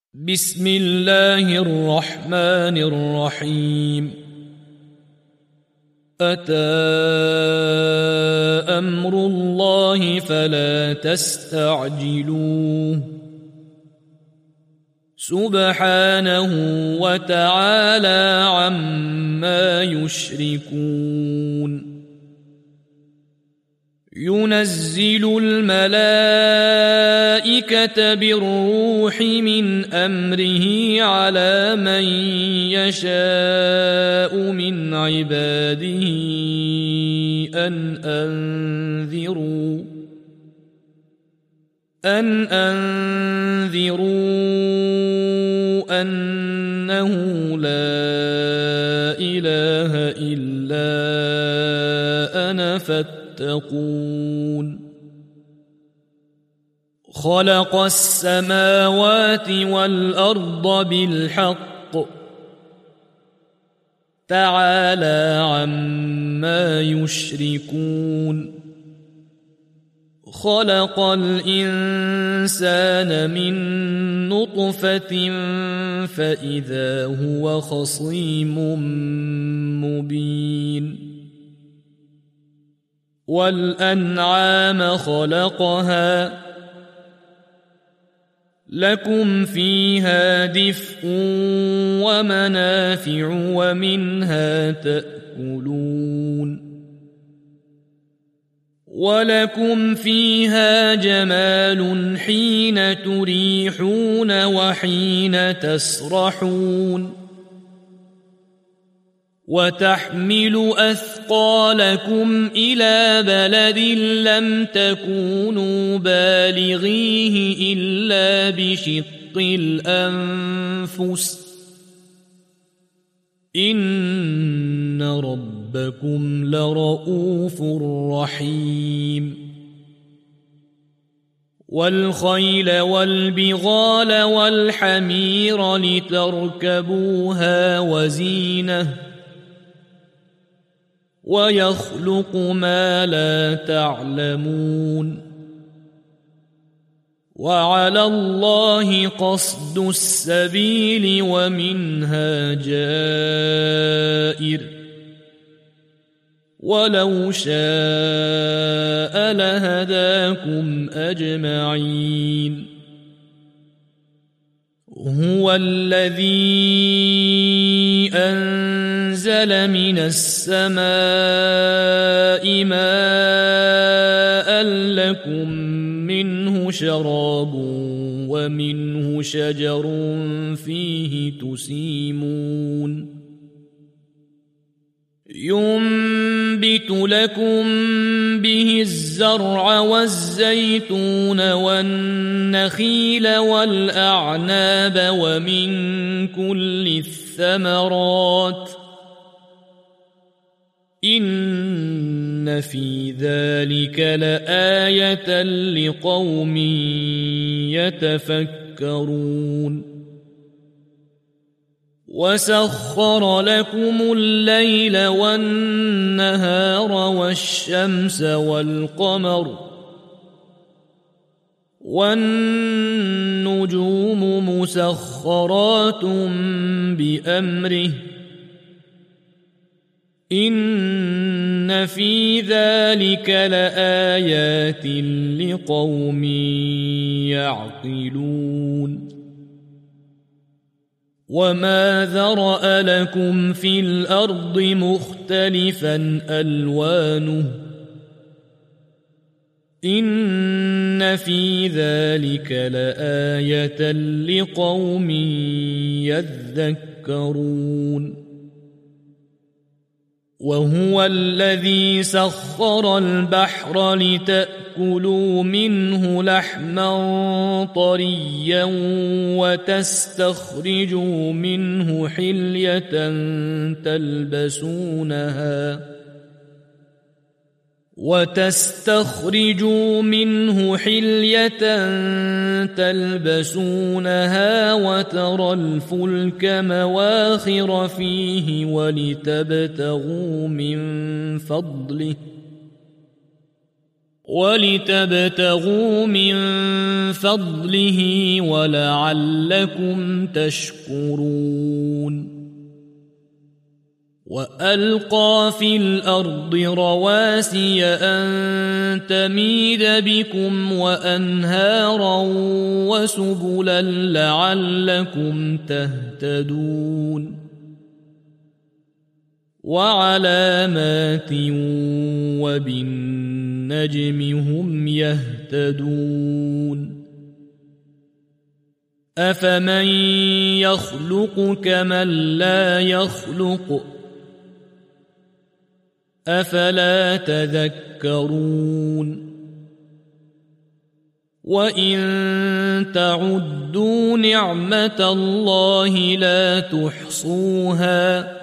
بسم الله الرحمن الرحيم. أتى أمر الله فلا تستعجلوه سبحانه وتعالى عما يشركون. ينزل الملائكة بالروح من أمره على من يشاء من عباده أن أنذروا أنه لا إله إلا أنا فاتقون. خلق السماوات والأرض بالحق تعالى عما يشركون. خلق الإنسان من نطفة فإذا هو خصيم مبين. والأنعام خلقها لكم فيها دفء ومنافع ومنها تأكلون. ولكم فيها جمال حين تريحون وحين تسرحون. وتحمل أثقالكم إلى بلد لم تكونوا بالغيه إلا بشق الأنفس إن ربكم لرؤوف رحيم. والخيل والبغال والحمير لتركبوها وزينة ويخلق ما لا تعلمون. وعلى الله قصد السبيل ومنها جائر ولو شاء لهداكم أجمعين. هو الذي أنزل من السماء ماء لكم منه شراب ومنه شجر فيه تسيمون. ينبت لكم به الزرع والزيتون والنخيل والأعناب ومن كل الثمرات إن في ذلك لآية لقوم يتفكرون. وسخر لكم الليل والنهار والشمس والقمر والنجوم مسخرات بأمره إن في ذلك لآيات لقوم يعقلون. وما ذرأ لكم في الأرض مختلفا ألوانه إن في ذلك لآية لقوم يذكرون. وهو الذي سخر البحر لتأكلوا منه لحما طريا وتستخرجوا منه حلية تلبسونها وترى الفلك مواخر فيه ولتبتغوا من فضله ولتبتغوا من فضله ولعلكم تشكرون وألقى في الأرض رواسي أن تميد بكم وأنهارا وسبلا لعلكم تهتدون وعلامات وبالنجم هم يهتدون أفمن يخلق كمن لا يخلق أفلا تذكرون وإن تعدوا نعمة الله لا تحصوها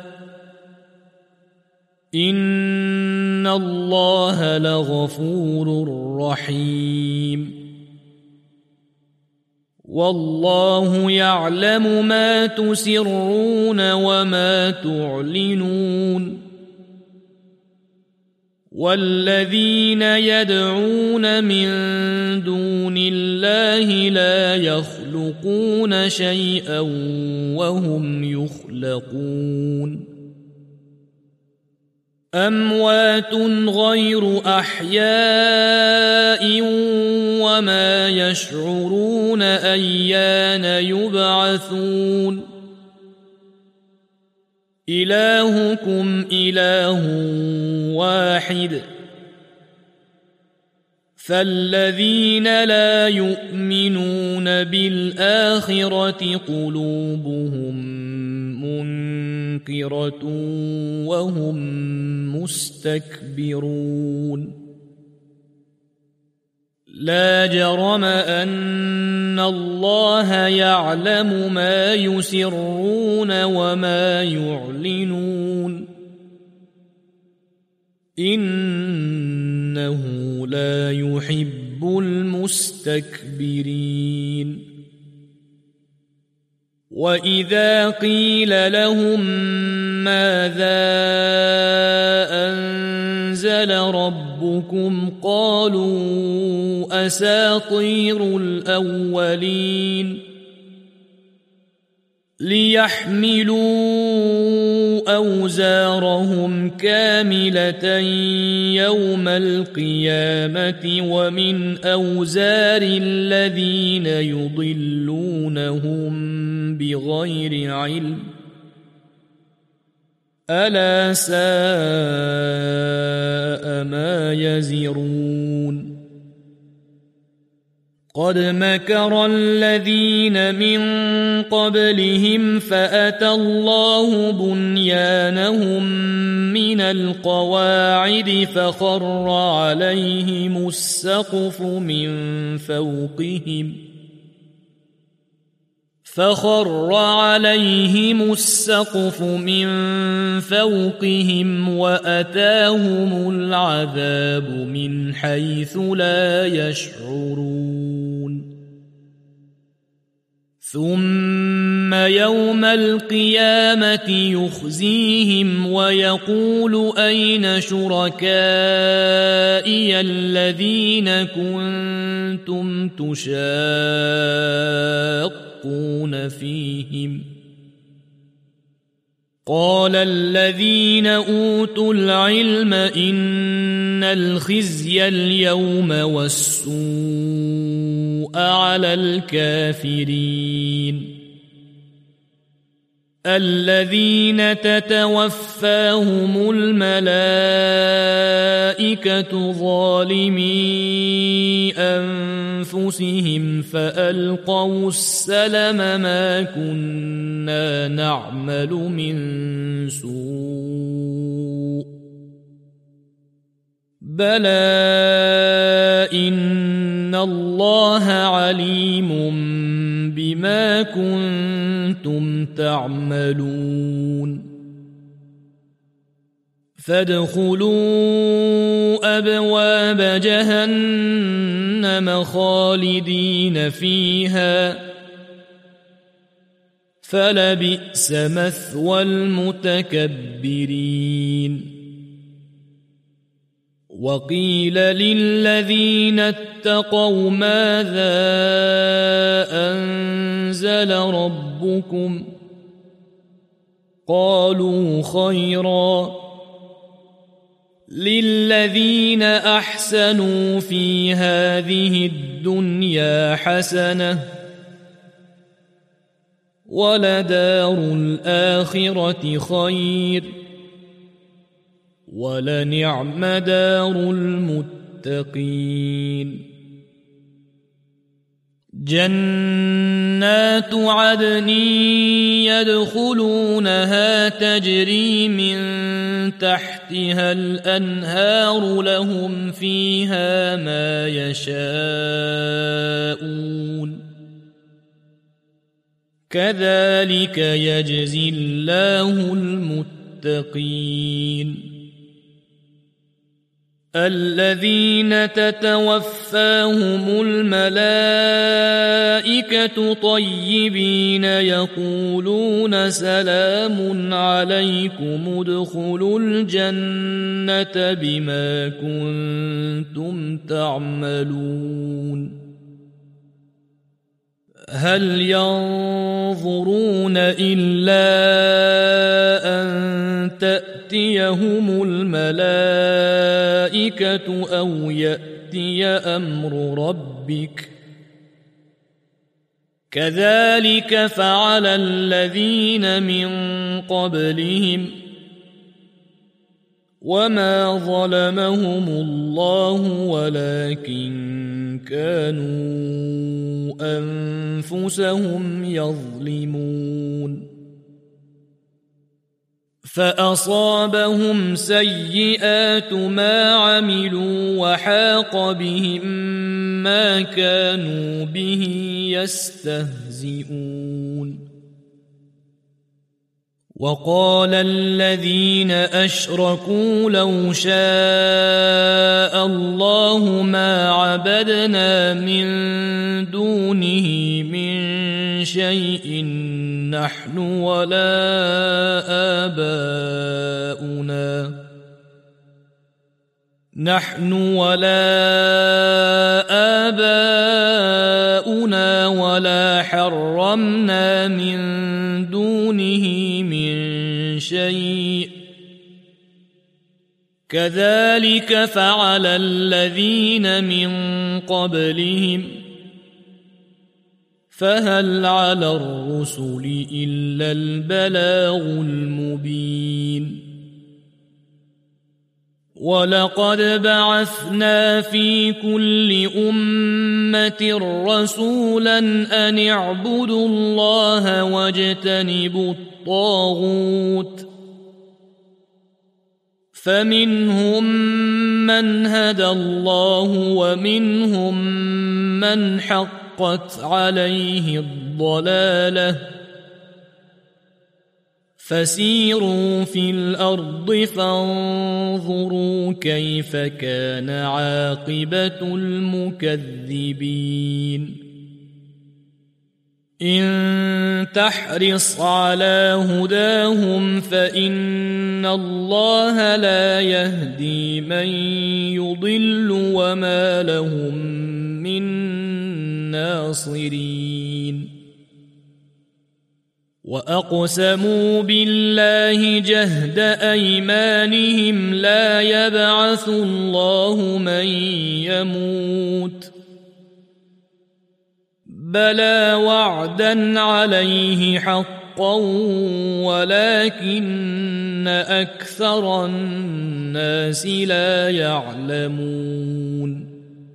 إن الله لغفور رحيم والله يعلم ما تسرون وما تعلنون والذين يدعون من دون الله لا يخلقون شيئا وهم يخلقون أموات غير أحياء وما يشعرون أيان يبعثون إلهكم إله واحد فالذين لا يؤمنون بالآخرة قلوبهم منكرة وهم مستكبرون لا جرم أن الله يعلم ما يسرون وما يعلنون إنه لا يحب المستكبرين وإذا قيل لهم ماذا أنزل ربكم قالوا أساطير الأولين ليحملوا أوزارهم كاملة يوم القيامة ومن أوزار الذين يضلونهم بغير علم ألا ساء ما يزرون قد مكر الذين من قبلهم فأتى الله بنيانهم من القواعد فخر عليهم السقف من فوقهم وأتاهم العذاب من حيث لا يشعرون ثم يوم القيامة يخزيهم ويقول أين شركائي الذين كنتم تشاقون فيهم قال الذين أوتوا العلم إن الخزي اليوم والسوء على الكافرين الذين تتوفاهم الملائكة ظالمي أنفسهم فألقوا السلم ما كنا نعمل من سوء بلى إن الله عليم بما كنتم تعملون فادخلوا أبواب جهنم خالدين فيها فلبئس مثوى المتكبرين وقيل للذين اتقوا ماذا أنزل ربكم قالوا خيرا للذين أحسنوا في هذه الدنيا حسنة ولدار الآخرة خير ولنعم دار المتقين جنات عدن يدخلونها تجري من تحتها الأنهار لهم فيها ما يشاءون كذلك يجزي الله المتقين الذين تتوفاهم الملائكة طيبين يقولون سلام عليكم ادخلوا الجنة بما كنتم تعملون هل ينظرون إلا أن تأتيهم الملائكة أو يأتي أمر ربك كذلك فعل الذين من قبلهم وما ظلمهم الله ولكن كانوا أنفسهم يظلمون فأصابهم سيئات ما عملوا وحاق بهم ما كانوا به يستهزئون وقال الذين أشركوا لو شاء الله ما عبدنا من دونه من شيء نحن ولا آباؤنا ولا حرمنا من دونه من شيء كذلك فعل الذين من قبلهم فهل على الرسل إلا البلاغ المبين ولقد بعثنا في كل أمة رسولا أن اعبدوا الله واجتنبوا الطاغوت فمنهم من هدى الله ومنهم من حقت عليه الضلالة فسيروا في الأرض فانظروا كيف كان عاقبة المكذبين إن تحرص على هداهم فإن الله لا يهدي من يضل وما لهم من ناصرين وأقسموا بالله جهد أيمانهم لا يبعث الله من يموت بلى وعدا عليه حقا ولكن أكثر الناس لا يعلمون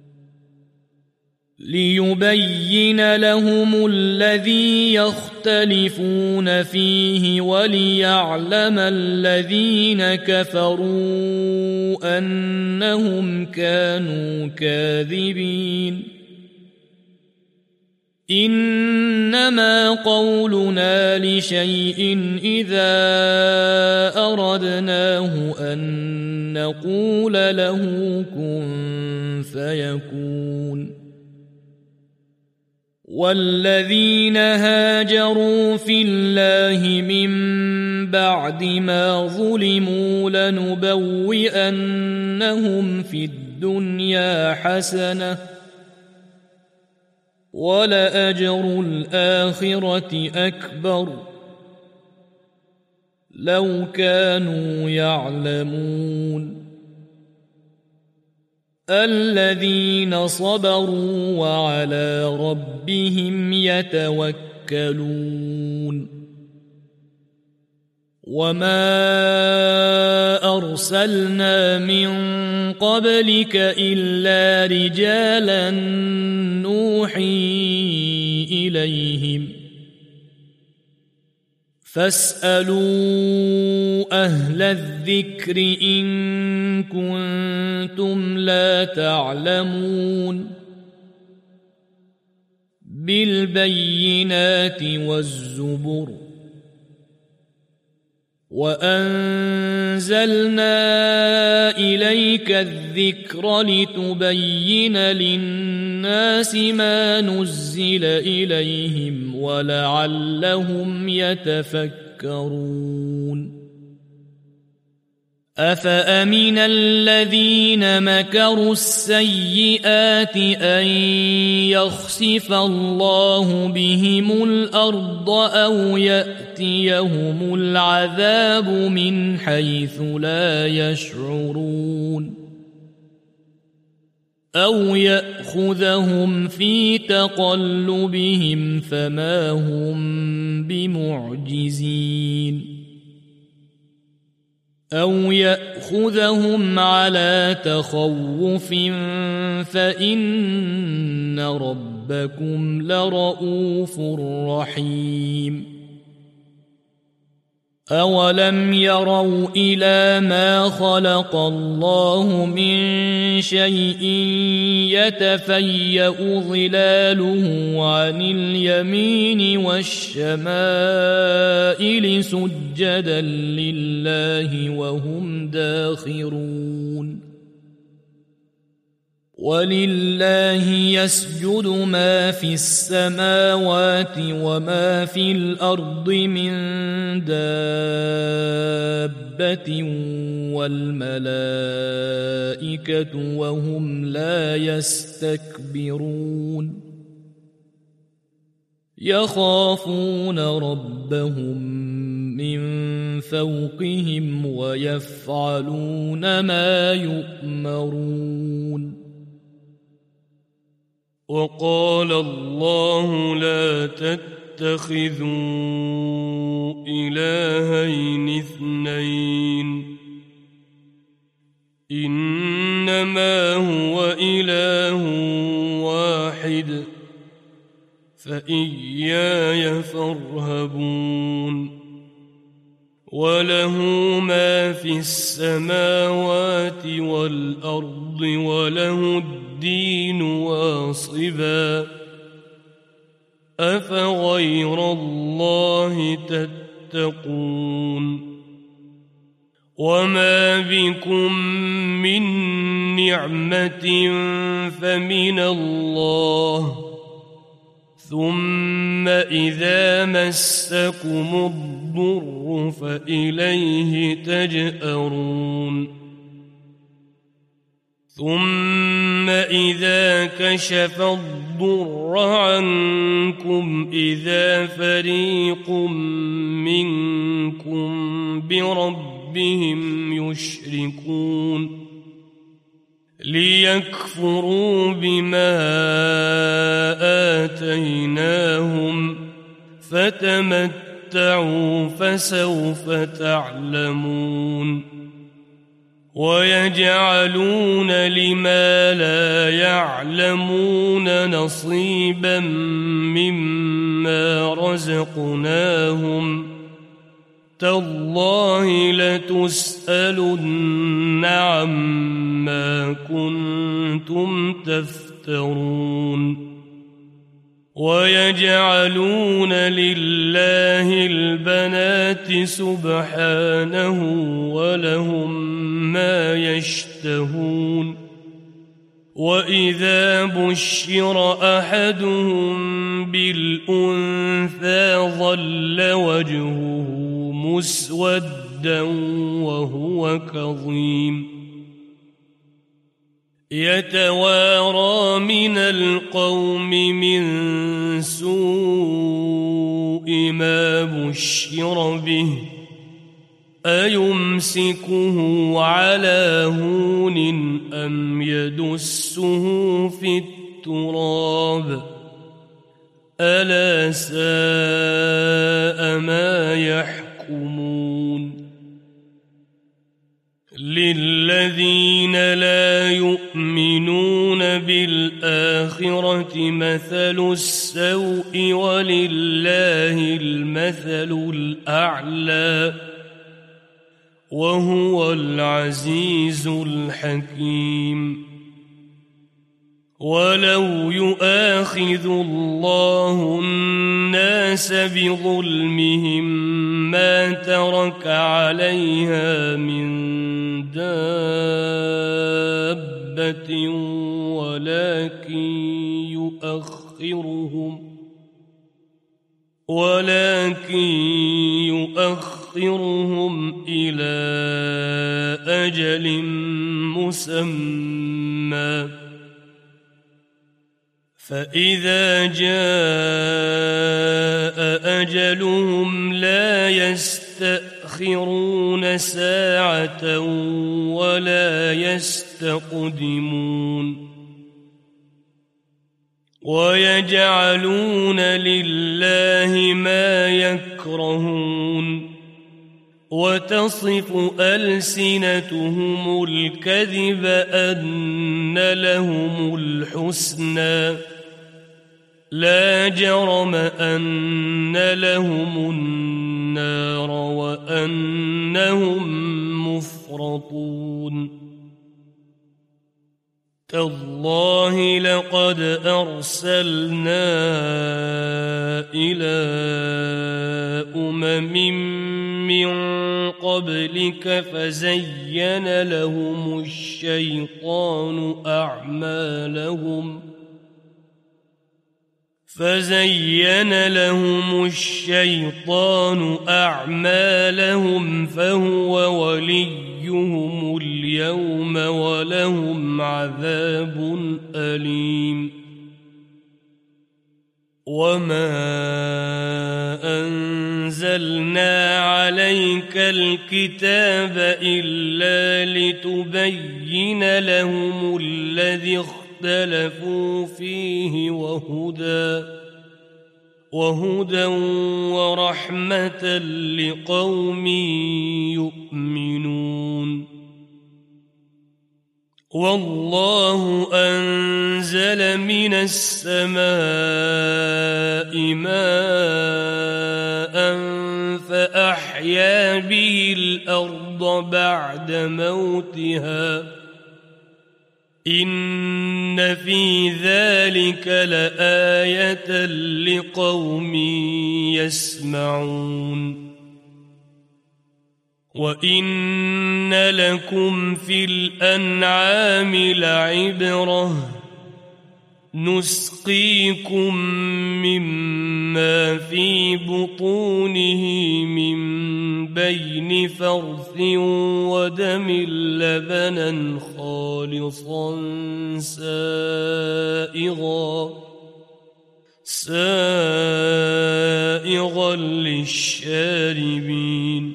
ليبين لهم الذي يختلفون فيه وليعلم الذين كفروا أنهم كانوا كاذبين إنما قولنا لشيء إذا أردناه أن نقول له كن فيكون والذين هاجروا في الله من بعد ما ظلموا لنبوئنهم في الدنيا حسنة ولأجر الآخرة أكبر لو كانوا يعلمون الذين صبروا وعلى ربهم يتوكلون وما أرسلنا من قبلك إلا رجالا نوحي إليهم فاسألوا أهل الذكر إن كنتم لا تعلمون بالبينات والزبر وأنزلنا إليك الذكر لتبين للناس ما نزل إليهم ولعلهم يتفكرون أفأمن الذين مكروا السيئات أن يخسف الله بهم الأرض أو يأتيهم العذاب من حيث لا يشعرون أو يأخذهم في تقلبهم فما هم بمعجزين أو يأخذهم على تخوف فإن ربكم لرؤوف رحيم أولم يروا إلى ما خلق الله من شيء يتفيأ ظلاله عن اليمين والشمائل سجدا لله وهم داخرون ولله يسجد ما في السماوات وما في الأرض من دابة والملائكة وهم لا يستكبرون يخافون ربهم من فوقهم ويفعلون ما يؤمرون وقال الله لا تتخذوا إلهين اثنين إنما هو إله واحد فإياي فارهبون وله ما في السماوات والأرض وله الدين واصبا أفغير الله تتقون وما بكم من نعمة فمن الله ثم إذا مسكم الضر فإليه تجأرون ثم إذا كشف الضر عنكم إذا فريق منكم بربهم يشركون ليكفروا بما آتيناهم فتمتعوا فسوف تعلمون ويجعلون لما لا يعلمون نصيبا مما رزقناهم تالله لتسألن عما كنتم تفترون ويجعلون لله البنات سبحانه ولهم ما يشتهون وإذا بشر أحدهم بالأنثى ظل وجهه مسودا وهو كظيم يتوارى من القوم من سوء ما بشر به أيمسكه على هون أم يدسه في التراب ألا ساء ما يحكمون للذين لا يؤمنون بالآخرة مثل السوء ولله المثل الأعلى وهو العزيز الحكيم ولو يؤاخذ الله الناس بظلمهم ما ترك عليها من دابة ولكن يؤخرهم إلى أجل مسمى فإذا جاء أجلهم لا يستأخرون ساعة ولا يستقدمون ويجعلون لله ما يكرهون وتصف ألسنتهم الكذب أن لهم الحسنى لا جرم أن لهم النار وأنهم مفرطون تالله لقد أرسلنا إلى أمم من قبلك فزين لهم الشيطان أعمالهم فهو وليهم اليوم ولهم عذاب أليم وما أنزلنا عليك الكتاب إلا لتبين لهم الذي اختلفوا فيه وهدى ورحمة لقوم يؤمنون والله أنزل من السماء ماء فأحيا به الأرض بعد موتها إن في ذلك لآية لقوم يسمعون وإن لكم في الأنعام لعبرة نسقيكم مما في بطونه من بين فرث ودم لبنا خالصا سائغا للشاربين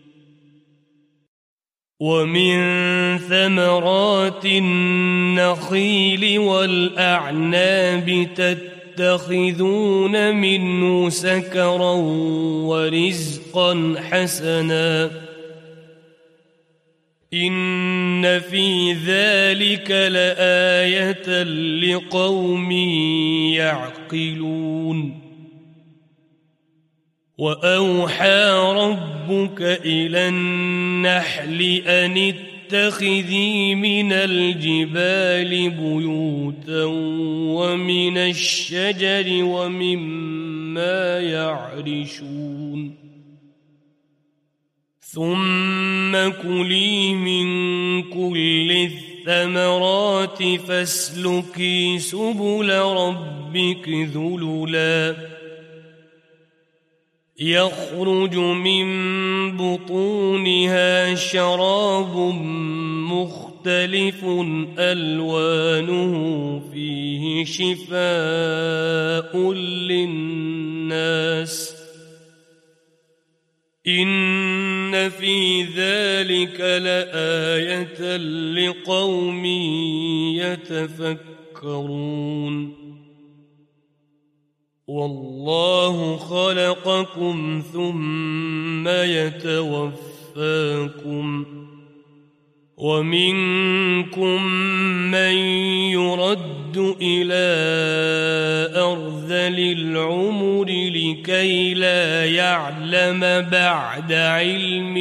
ومن ثمرات النخيل والأعناب تتخذون منه سكرا ورزقا حسنا إن في ذلك لآية لقوم يعقلون وأوحى ربك إلى النحل أن اتخذي من الجبال بيوتا ومن الشجر ومما يعرشون ثم كلي من كل الثمرات فاسلكي سبل ربك ذللا يخرج من بطونها شراب مختلف ألوانه فيه شفاء للناس إن في ذلك لآية لقوم يتفكرون والله خلقكم ثم يتوفاكم ومنكم من يرد إلى أرذل العمر لكي لا يعلم بعد علم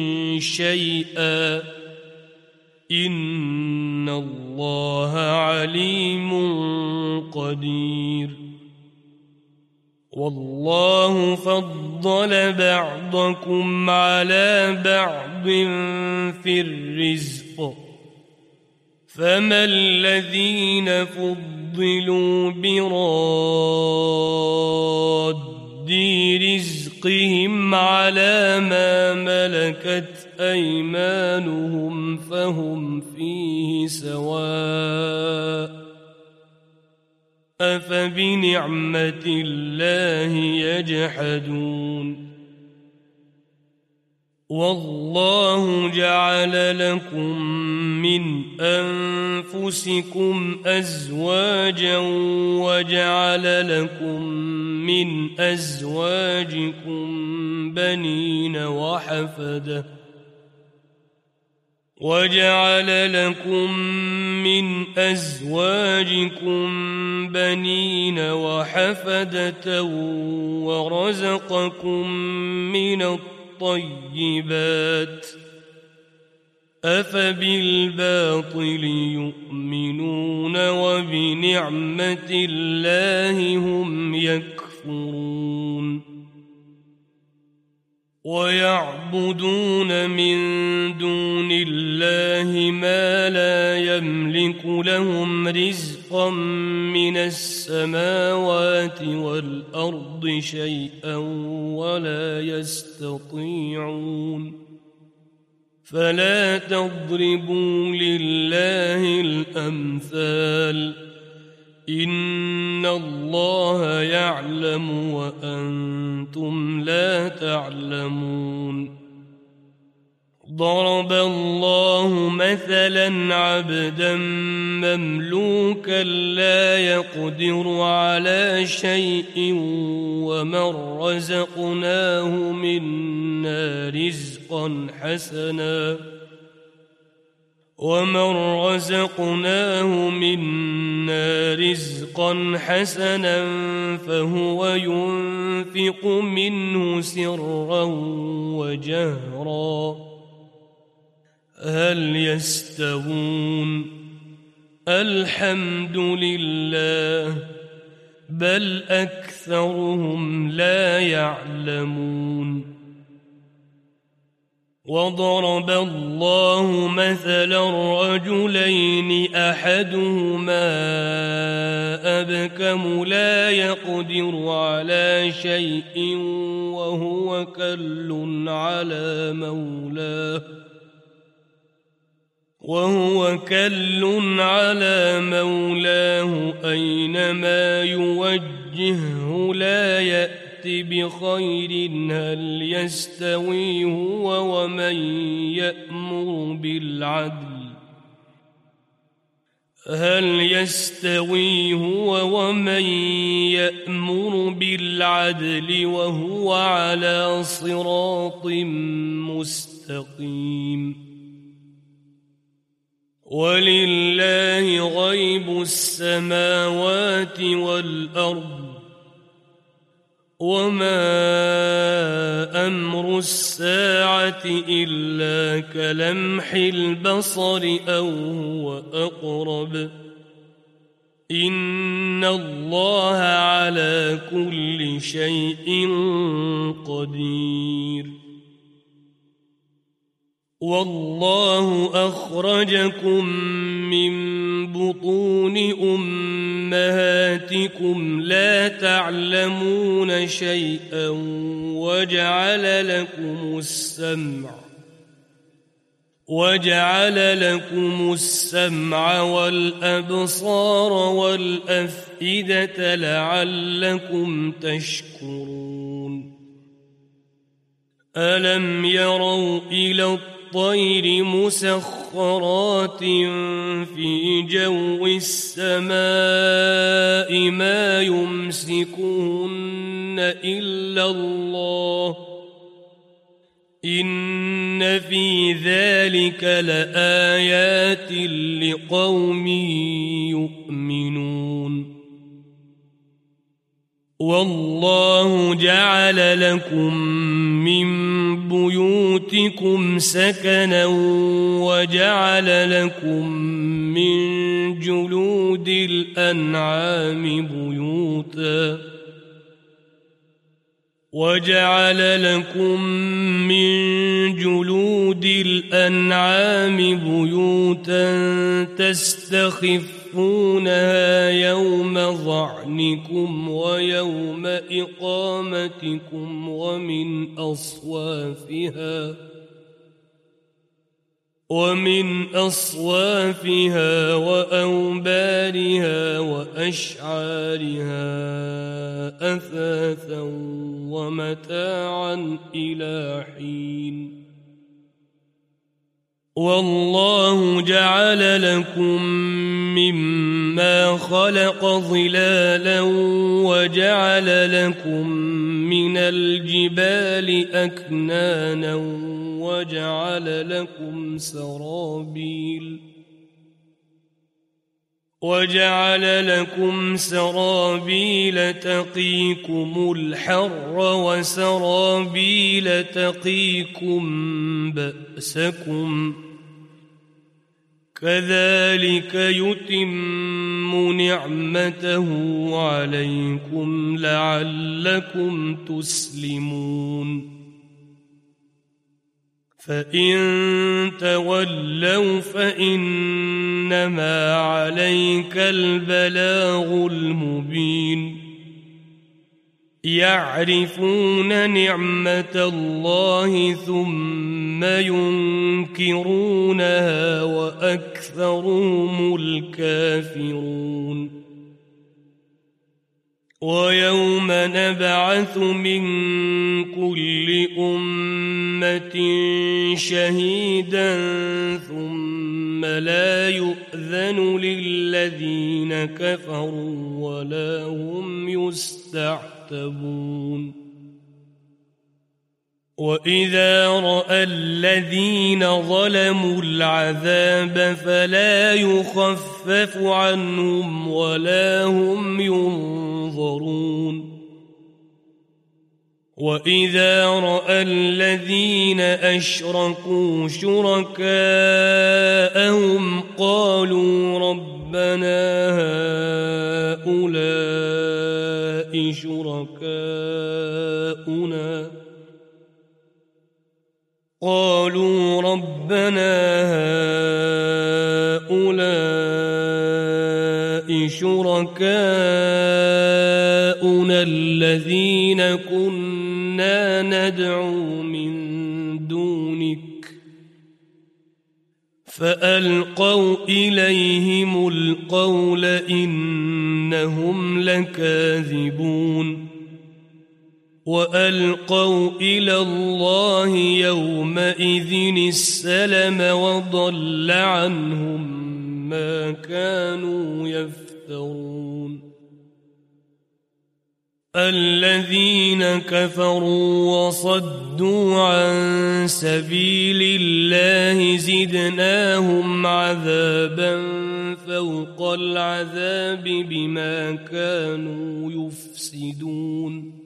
شيئا إن الله عليم قدير والله فضل بعضكم على بعض في الرزق فما الذين فضلوا براد رزقهم على ما ملكت أيمانهم فهم فيه سواء أفبنعمة الله يجحدون والله جعل لكم من أنفسكم أزواجا وجعل لكم من أزواجكم بنين وحفدة وجعل لكم من أزواجكم بنين وحفدة ورزقكم من الطيبات أفبالباطل يؤمنون وبنعمة الله هم يكفرون ويعبدون من دون الله ما لا يملك لهم رزقا من السماوات والأرض شيئا ولا يستطيعون فلا تضربوا لله الأمثال إن الله يعلم وأنتم لا تعلمون ضرب الله مثلا عبدا مملوكا لا يقدر على شيء ومن رزقناه منا رزقا حسنا فهو ينفق منه سرا وجهرا هل يستوون الحمد لله بل أكثرهم لا يعلمون وضرب الله مثلا رجلين أحدهما أبكم لا يقدر على شيء وهو كل على مولاه أينما يوجهه لا يأتي بخير هل يستوي هو ومن يأمر بالعدل وهو على صراط مستقيم ولله غيب السماوات والأرض وما أمر الساعة إلا كلمح البصر أو هو أقرب إن الله على كل شيء قدير والله أخرجكم من بطون أمهاتكم لا تعلمون شيئا وجعل لكم السمع والأبصار والأفئدة لعلكم تشكرون ألم يروا إلى الطير مسخرات في جو السماء ما يمسكهن إلا الله إن في ذلك لآيات لقوم يؤمنون والله جعل لكم من بيوتكم سكنا وجعل لكم من جلود الأنعام بيوتا تستخفونها يوم ظعنكم ويوم إقامتكم ومن أصوافها وأوبارها وأشعارها أثاثا ومتاعا إلى حين والله جعل لكم مما خلق ظلالا وجعل لكم من الجبال أكنانا وجعل لكم سرابيل تقيكم الحر وسرابيل تقيكم بأسكم كذلك يتم نعمته عليكم لعلكم تسلمون فإن تولوا فإنما عليك البلاغ المبين يعرفون نعمة الله ثم ينكرونها وأكثرهم الكافرون ويوم نبعث من كل أمة شهيدا ثم لا يؤذن للذين كفروا ولا هم يستعتبون وإذا رأى الذين ظلموا العذاب فلا يخفف عنهم ولا هم ينظرون وإذا رأى الذين أشركوا شركاءهم قالوا ربنا هؤلاء شركاؤنا الذين كنا ندعو من دونك فألقوا إليهم القول إنهم لكاذبون وألقوا إلى الله يومئذ السلم وضل عنهم ما كانوا يفترون الذين كفروا وصدوا عن سبيل الله زدناهم عذابا فوق العذاب بما كانوا يفسدون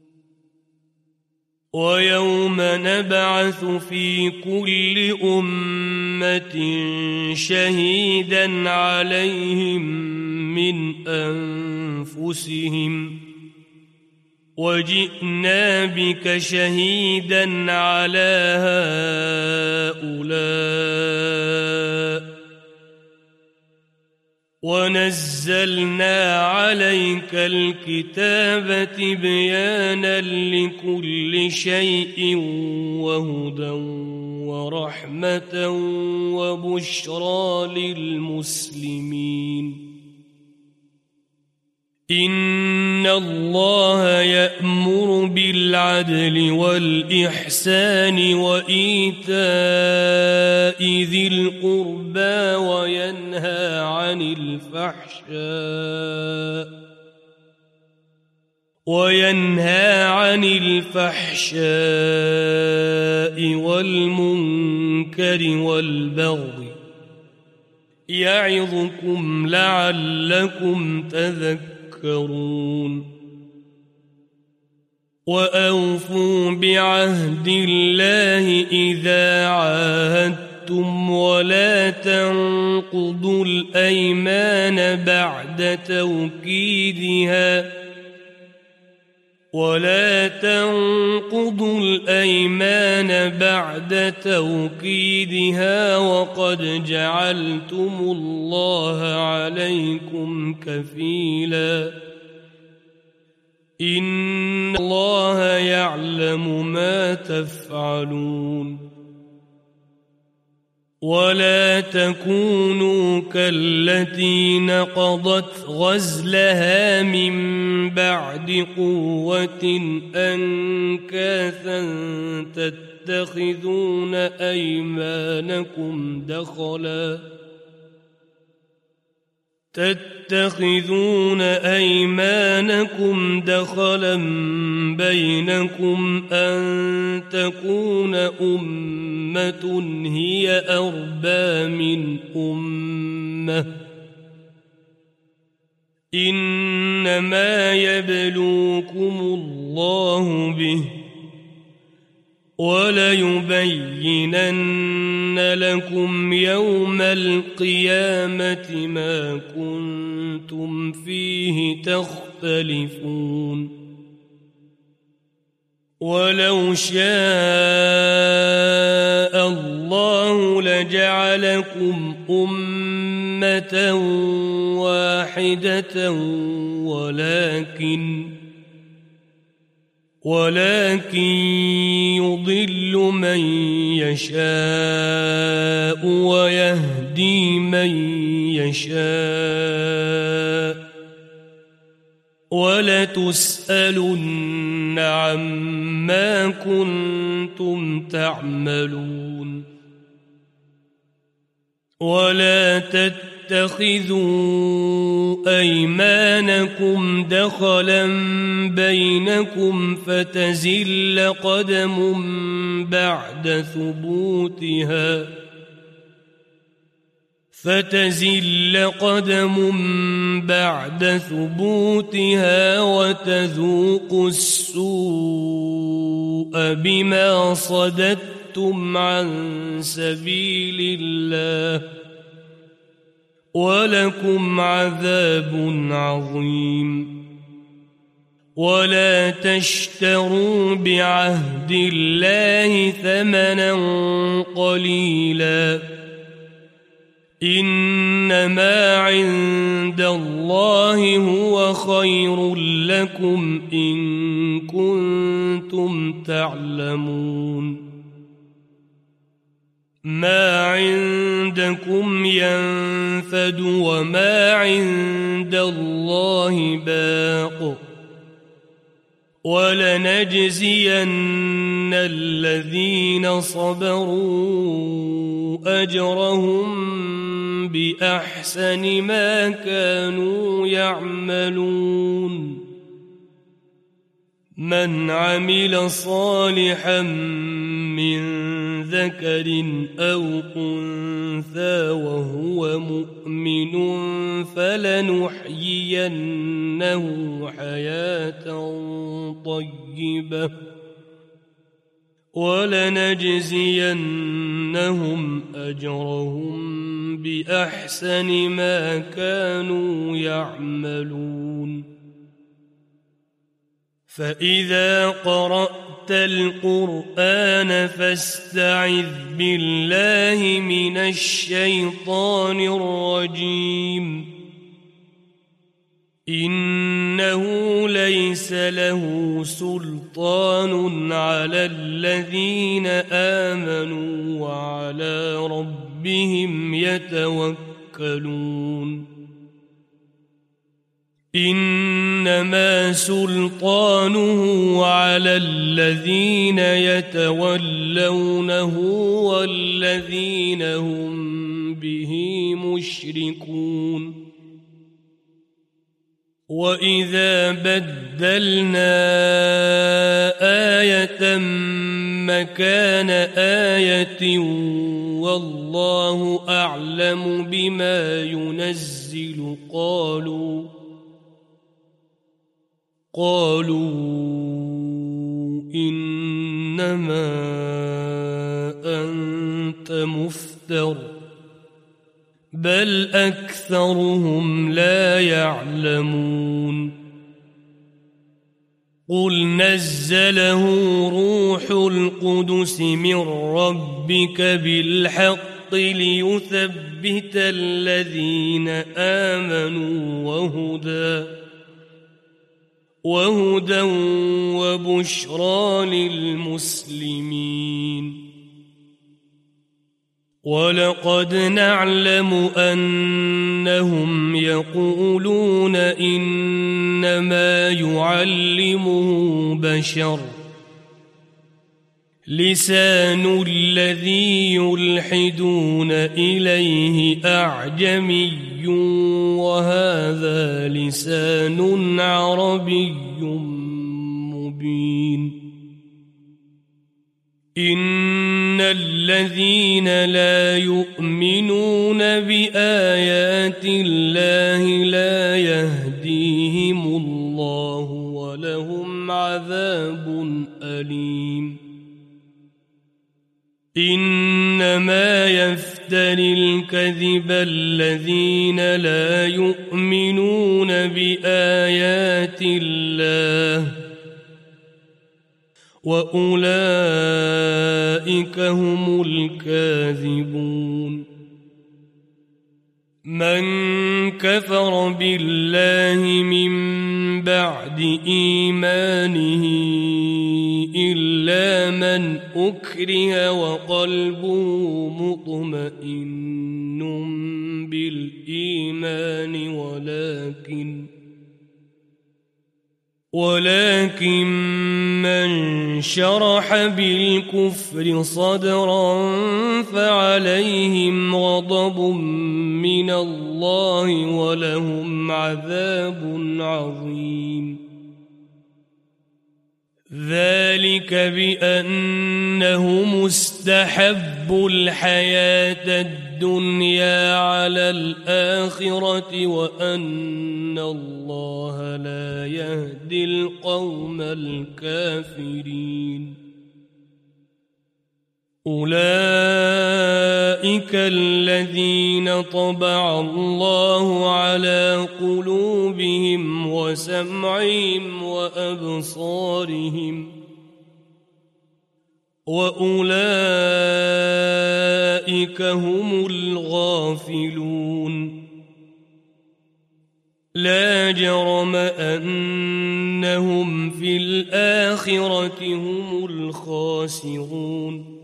ويوم نبعث في كل أمة شهيدا عليهم من أنفسهم وجئنا بك شهيدا على هؤلاء ونزلنا عليك الكتاب تبيانا لكل شيء وهدى ورحمة وبشرى للمسلمين إن الله يأمر بالعدل والإحسان وإيتاء ذي القربى وينهى عن الفحشاء والمنكر والبغي يعظكم لعلكم تذكرون وأوفوا بعهد الله إذا عاهدتم ولا تنقضوا الأيمان بعد توكيدها وقد جعلتم الله عليكم كفيلا إن الله يعلم ما تفعلون ولا تكونوا كالتي نقضت غزلها من بعد قوة أنكاثا تتخذون أيمانكم دخلا بينكم أن تكون أمة هي أربى من أمة إنما يبلوكم الله به وليبينن لكم يوم القيامة ما كنتم فيه تختلفون ولو شاء الله لجعلكم أمة واحدة ولكن يضل من يشاء ويهدي من يشاء ولتسألن عما كنتم تعملون ولا تتخذوا أيمانكم دخلا بينكم فتزل قدم بعد ثبوتها وتذوقوا السوء بما صددتم عن سبيل الله ولكم عذاب عظيم ولا تشتروا بعهد الله ثمنا قليلا إنما عند الله هو خير لكم إن كنتم تعلمون ما عندكم ينفد وما عند الله باق ولنجزين الذين صبروا أجرهم بأحسن ما كانوا يعملون من عمل صالحا من ذكر أو أنثى وهو مؤمن فلنحيينه حياة طيبة ولنجزينهم أجرهم بأحسن ما كانوا يعملون فإذا قرأت القرآن فاستعذ بالله من الشيطان الرجيم إنه ليس له سلطان على الذين آمنوا وعلى ربهم يتوكلون إنما سلطانه على الذين يتولونه والذين هم به مشركون وإذا بدلنا آية مكان آية والله أعلم بما ينزل قالوا إنما أنت مفتر بل أكثرهم لا يعلمون قل نزله روح القدس من ربك بالحق ليثبت الذين آمنوا وهدى وبشرى للمسلمين ولقد نعلم أنهم يقولون إنما يعلمه بشر لسان الذي يلحدون إليه أعجمي وهذا لسان عربي مبين إن الذين لا يؤمنون بآيات الله لا يهديهم الله ولهم عذاب أليم إنما يفتري الكذب الذين لا يؤمنون بآيات الله وأولئك هم الكاذبون من كفر بالله من بعد إيمانه إلا من أكره وقلبه مطمئن بالإيمان ولكن من شرح بالكفر صدرا فعليهم غضب من الله ولهم عذاب عظيم ذلك بأنه مستحب الحياة الدنيا على الآخرة وأن الله لا يهدي القوم الكافرين أولئك الذين طبع الله على قلوبهم وسمعهم وأبصارهم وأولئك هم الغافلون لا جرم أنهم في الآخرة هم الخاسرون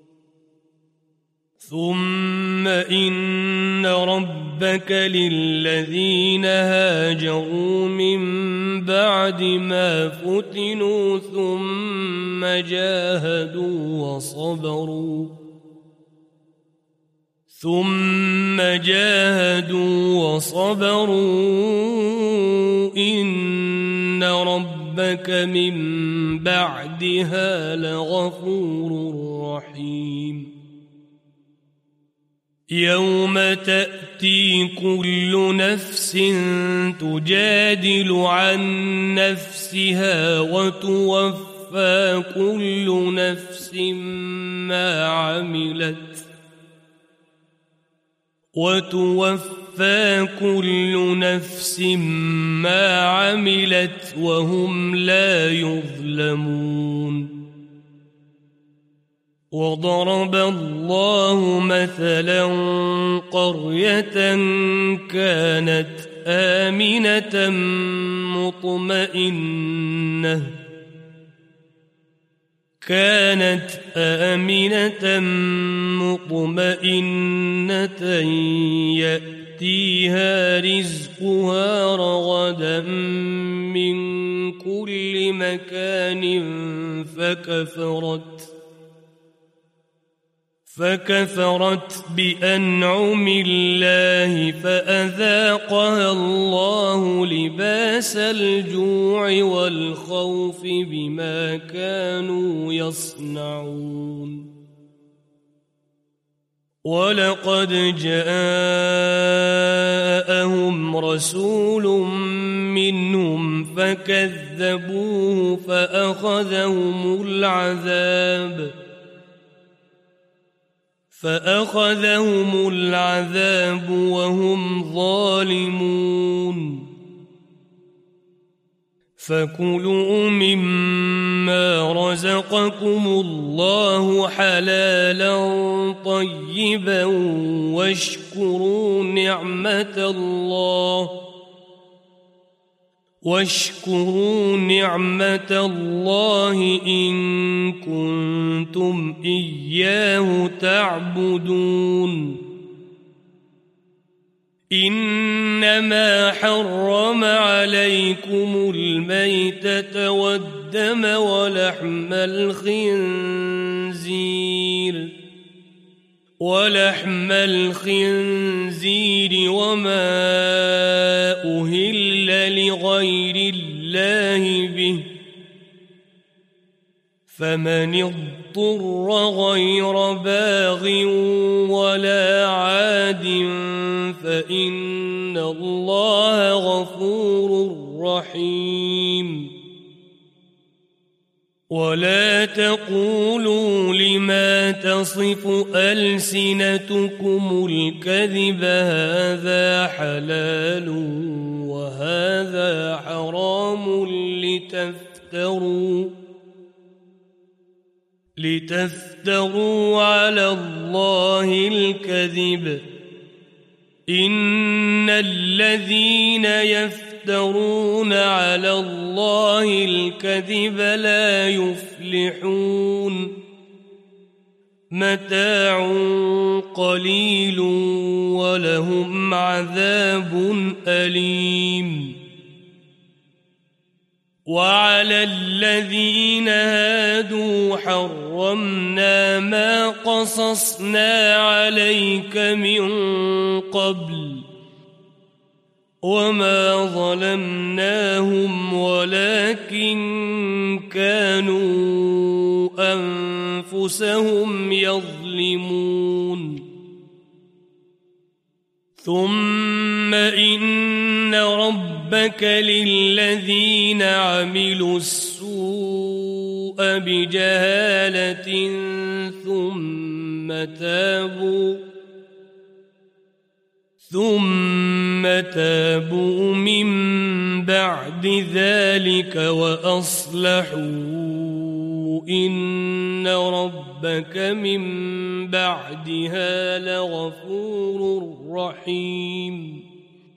ثم إن ربك للذين هاجروا من بعد ما فتنوا ثم جاهدوا وصبروا إن ربك من بعدها لغفور رحيم يوم تأتي كل نفس تجادل عن نفسها وتوفى كل نفس ما توفى كل نفس ما عملت وهم لا يظلمون وضرب الله مثلا قرية كانت آمنة مطمئنة يأتيها رزقها رغدا من كل مكان فكفرت بأنعم الله فأذاقها الله لباس الجوع والخوف بما كانوا يصنعون ولقد جاءهم رسول منهم فكذبوه فأخذهم العذاب وهم ظالمون فكلوا مما رزقكم الله حلالا طيبا واشكروا نعمة الله إن كنتم إياه تعبدون إنما حرم عليكم الميتة والدم ولحم الخنزير وما أهل لغير الله به فمن اضطر غير باغ ولا عاد فإن الله غفور رحيم ولا تقولوا لما تصف ألسنتكم الكذب هذا حلال وهذا حرام لتفتروا على الله الكذب إن الذين يفترون على الله الكذب لا يفلحون متاع قليل ولهم عذاب أليم وعلى الذين هادوا حرمنا ما قصصنا عليك من قبل وما ظلمناهم ولكن كانوا أنفسهم يظلمون ثم إن ربك للذين عملوا السوء بجهالة ثم تابوا من بعد ذلك وأصلحوا إن ربك من بعدها لغفور رحيم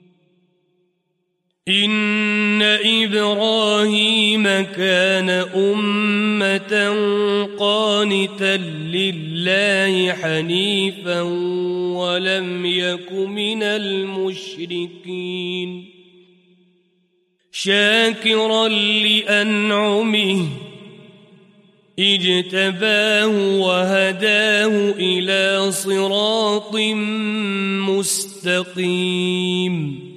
إن إبراهيم كان أمة قانتا لله حنيفا ولم يك من المشركين شاكرا لأنعمه اجتباه وهداه إلى صراط مستقيم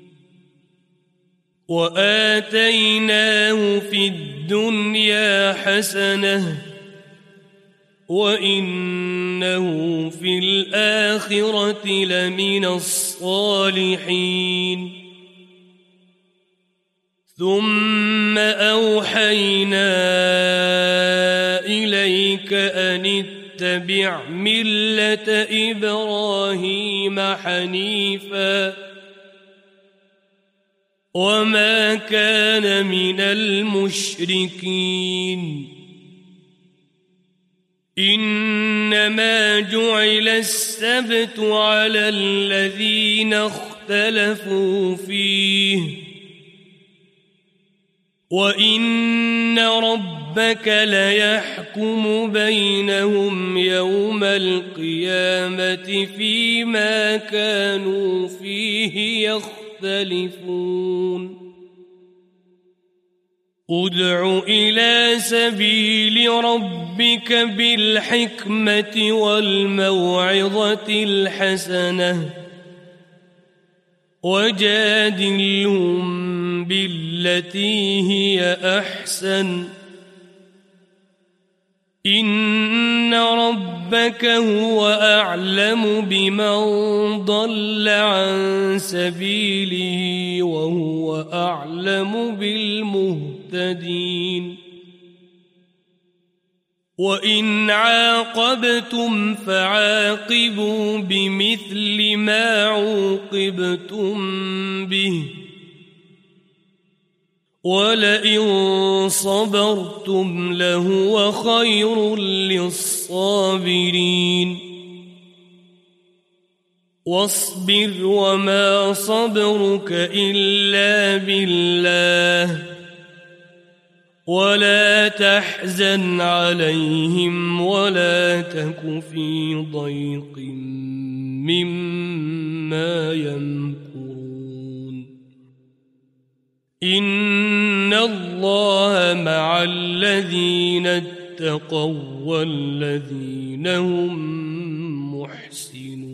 وآتيناه في الدنيا حسنة وإنه في الآخرة لمن الصالحين ثم أوحينا إليك أن واتبع ملة إبراهيم حنيفا وما كان من المشركين إنما جعل السبت على الذين اختلفوا فيه وإن ربك ليحكم بينهم يوم القيامة فيما كانوا فيه يختلفون ادع إلى سبيل ربك بالحكمة والموعظة الحسنة وجادلهم بالتي هي أحسن إن ربك هو أعلم بمن ضل عن سبيله وهو أعلم بالمهتدين وإن عاقبتم فعاقبوا بمثل ما عوقبتم به ولئن صبرتم لهو خير للصابرين واصبر وما صبرك إلا بالله ولا تحزن عليهم ولا تك في ضيق مما يمكرون إن الله مع الذين اتقوا والذين هم محسنون